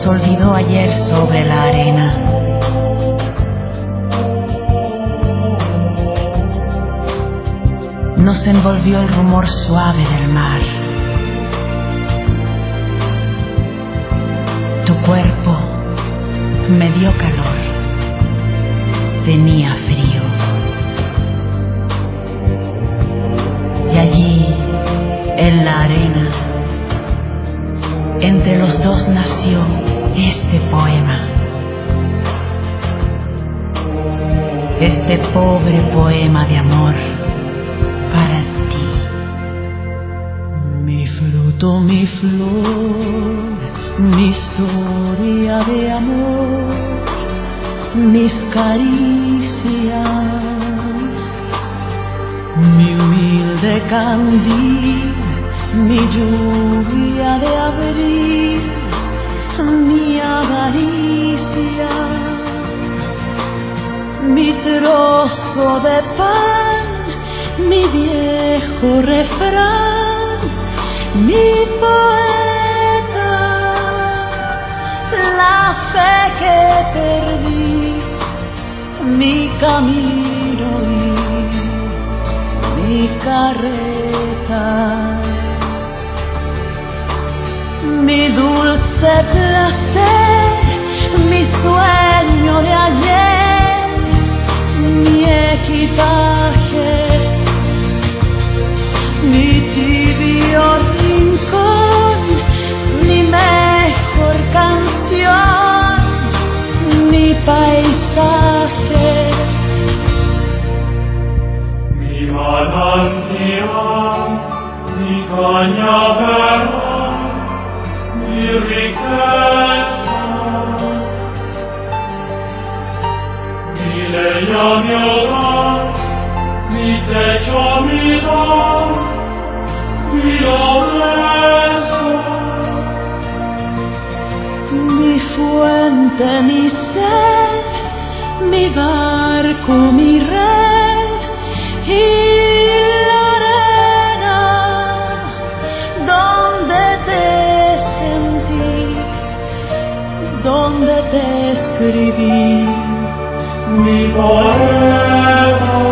olvidó ayer sobre la arena. Nos envolvió el rumor suave del mar. Tu cuerpo me dio calor, tenía frío. Y allí, en la arena, entre los dos nació este poema. Este pobre poema de amor para ti. Mi fruto, mi flor, mi historia de amor, mis caricias, mi humilde candil, mi lluvia de abril, mi avaricia, mi trozo de pan, mi viejo refrán, mi poeta, la fe que perdí, mi camino y mi carreta, mi dulce placer, mi sueño de ayer, mi equipaje, mi tibio rincón, mi mejor canción, mi paisaje, mi manantial, mi cañaveral, mi riqueza, mi leña, mi hogar, mi techo, mi don, mi nobleza, mi fuente, mi sed, mi barco, mi red y la arena donde te sentí, donde te escribí mi poema.